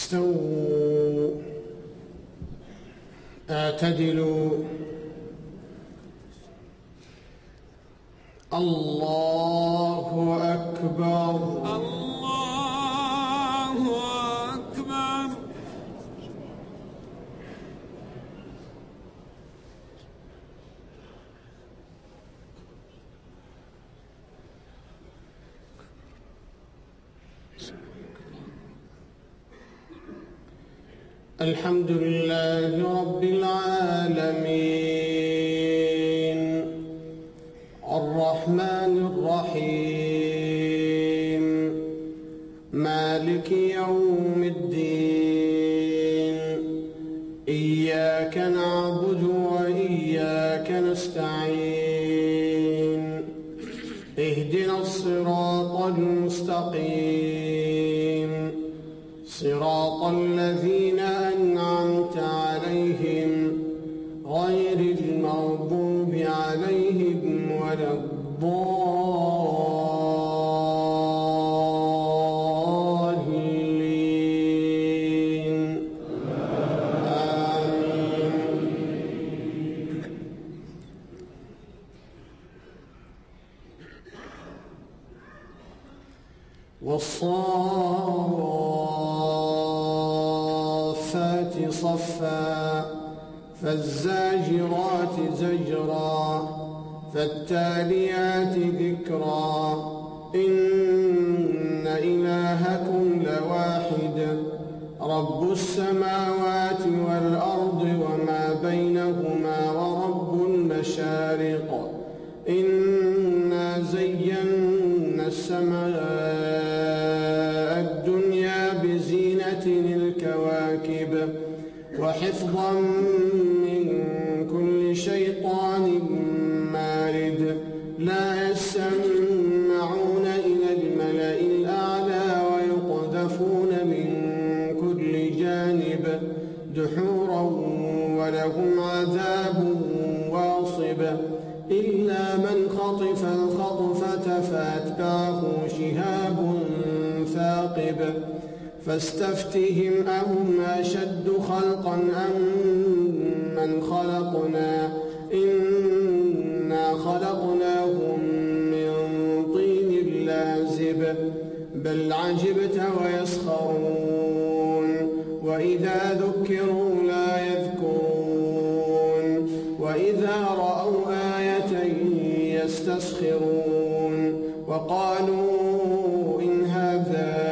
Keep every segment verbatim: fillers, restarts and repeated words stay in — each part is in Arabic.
استووا اعتدلوا. الله أكبر. الله أكبر. الحمد لله رب العالمين الرحمن الرحيم مالك يوم الدين إياك نعبد وإياك نستعين اهدنا الصراط المستقيم صراط الذين أنعمت عليهم غير المغضوب عليهم ولا الضالين آمين. والصافات صفا فالزاجرات زجرا فالتاليات ذكرا إن إلهكم لواحد رب السماوات والأرض وما بينهما ورب المشارق إنا زينا السماء الدنيا بزينة الكواكب وحفظا من كل شيطان مارد لا يسمعون إلى الملأ الأعلى ويقذفون من كل جانب دحورا ولهم عذاب واصب إلا من خطف الخطفة فأتبعه شهاب ثاقب فاستفتهم أهم أشد خلقا أم من خلقنا إنا خلقناهم من طين لازب بل عجبت ويسخرون وإذا ذكروا لا يذكرون وإذا رأوا آية يستسخرون وقالوا إن هذا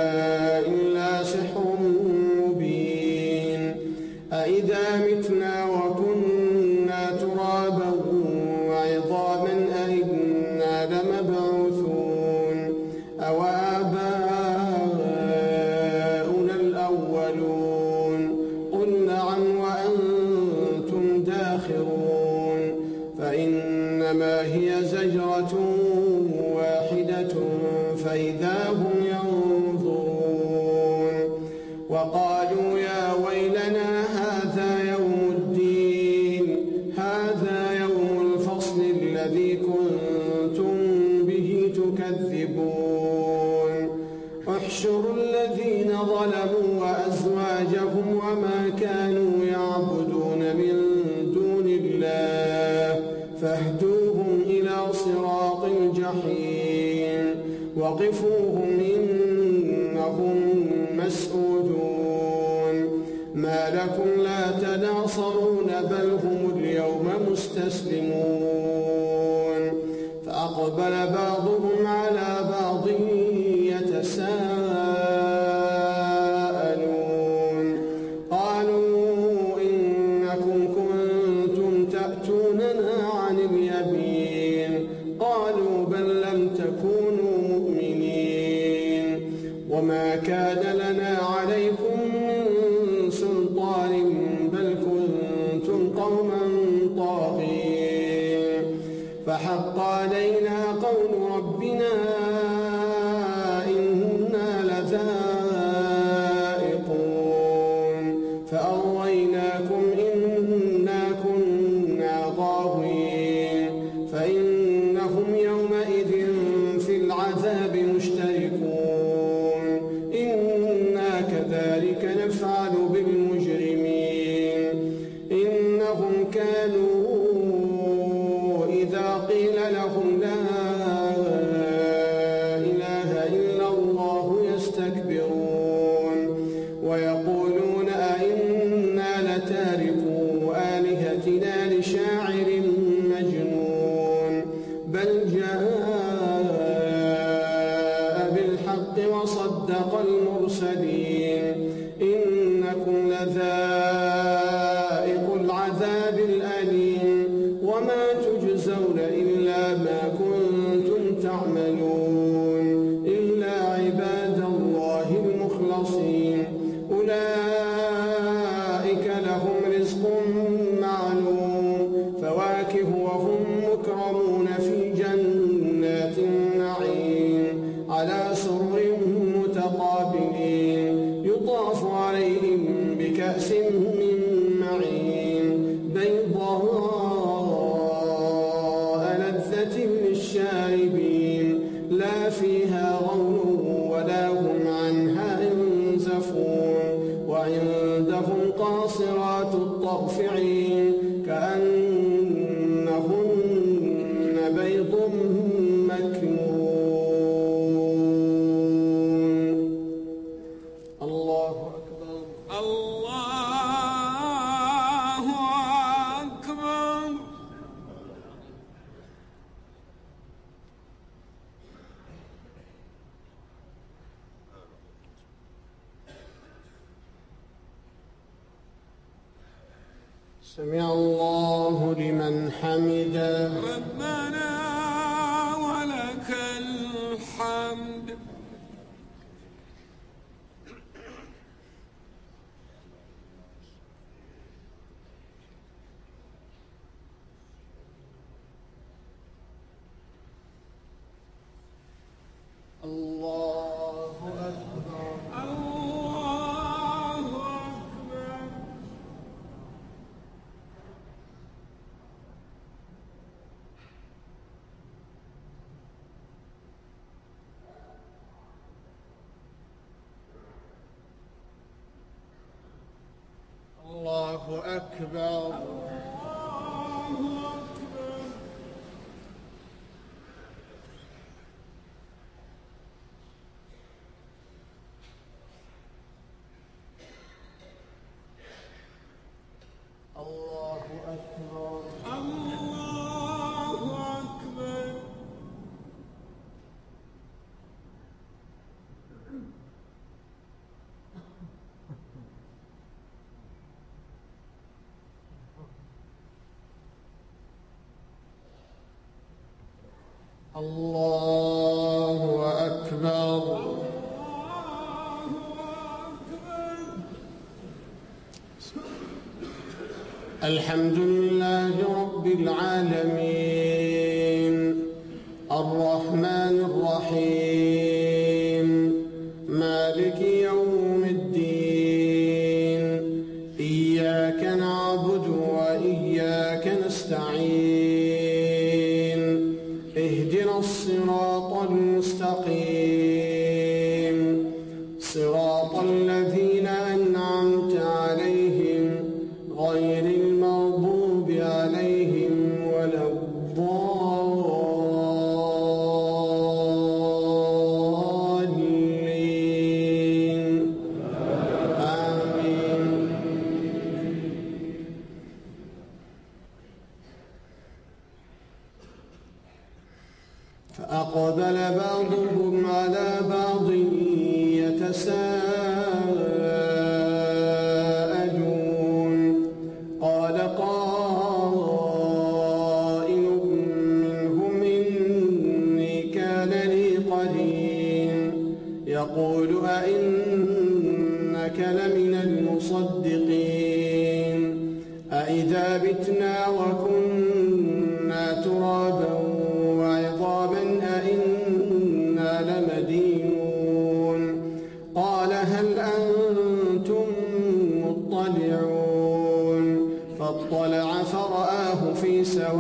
أإذا متنا وكنا ترابا وعظاما أإنا لمبعوثون أو آباؤنا الأولون قل نعم وأنتم داخرون فإنما هي زجرة واحدة فإذا هم ينظرون وقالوا يا ويلنا هذا يوم الدين هذا يوم الفصل الذي كنتم به تكذبون احشروا الذين ظلموا وأزواجهم وما كانوا يعبدون من دون الله فاهدوهم إلى صراط الجحيم وقفوهم إنهم مسؤولون ما لكم لا تناصرون بل هم اليوم مستسلمون فأقبل بعضهم على بعض يتساءلون قالوا إنكم كنتم تأتوننا عن اليمين قالوا بل لم تكونوا مؤمنين وما كان لنا عليكم من سلطان بل كنتم قوما طاغين فحق علينا قول ربنا إنا لذائقون فأغويناكم إنا كنا غاوين فإنهم يومئذ في العذاب مشتركون إنا كذلك بالحق وصدق المرسلين إنكم لذائق العذاب الأليم وما تجزون إلا ما كنتم تعملون إلا عباد الله المخلصين أولئك لهم رزق معلوم فواكه وهم مكرمون في جنات النعيم على سرر متقابلين يطاف عليهم بكأس من معين بيضاء لذة للشاربين لا فيها غول ولا هم عنها ينزفون وعندهم قاصرات الطرف عين كأنهن بيض مكنون. الله أكبر. الله أكبر. سمع الله لمن حمده. ربنا ولك الحمد. الله أكبر. الله أكبر. الله أكبر. الله أكبر. الله أكبر. الله أكبر. الحمد لله رب العالمين الرحمن الرحيم مالك يوم الدين إياك نعبد وإياك نستعين اهدنا الصراط المستقيم صراط الذين أنعمت عليهم غير المغضوب عليهم ولا الضالين آمين. فأقبل بعضهم على بعض يتساءلون قال قائل منهم إني كان لي قرين يقول أئنك لمن المصدقين أئذا بتنا وكنا ترابا وعظاما أئنا لمدينون قال هل أنتم مطلعون فاطلع فرآه في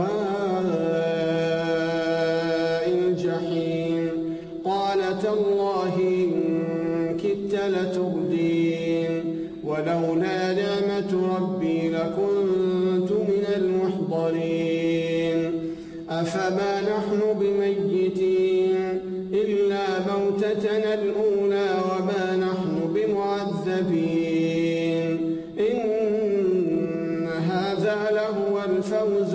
سواء الجحيم قال تالله إن كدت لتردين ولولا نعمة ربي لكنت من المحضرين أفما نحن بميتين إلا موتتنا الأولى وما نحن بمعذبين إن هذا لهو الفوز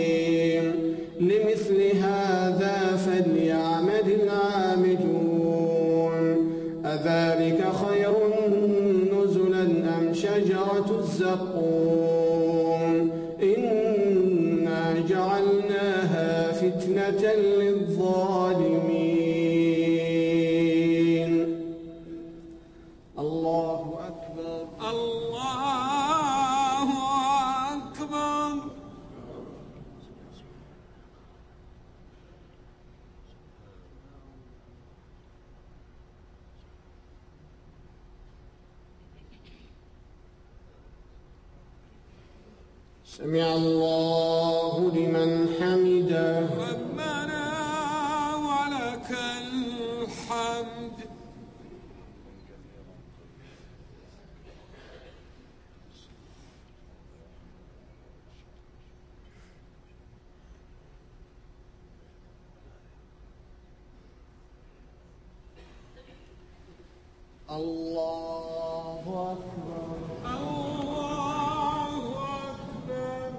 العظيم لمثل هذا فليعمل العاملون الزقوم إنا جعلناها فتنة للظالمين. الله أكبر. الله أكبر. سمع الله لمن حمده. ربنا ولك الحمد. الله أكبر. الله أكبر.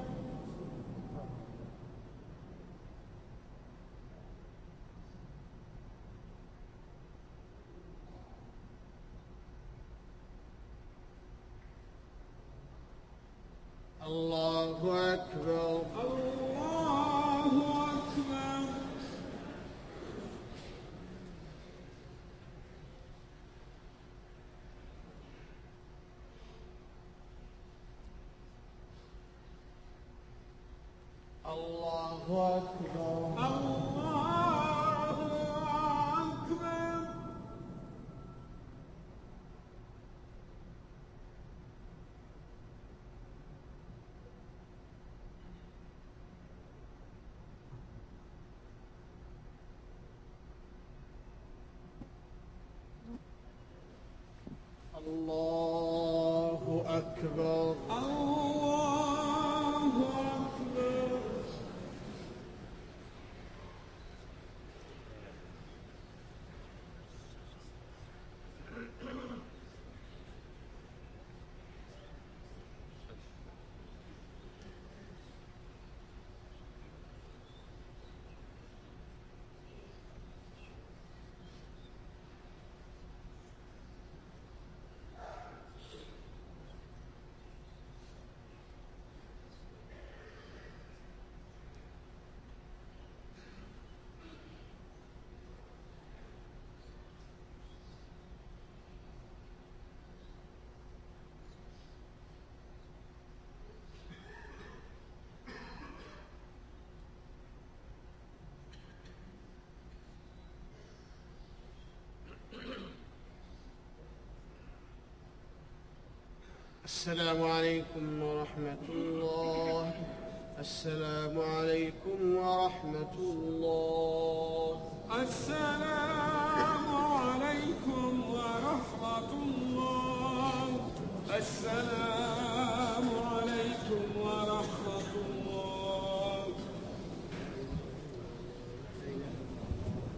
الله أكبر. الله أكبر. الله أكبر. الله أكبر. الله أكبر. الله أكبر. السلام عليكم ورحمة الله. السلام عليكم ورحمة الله. السلام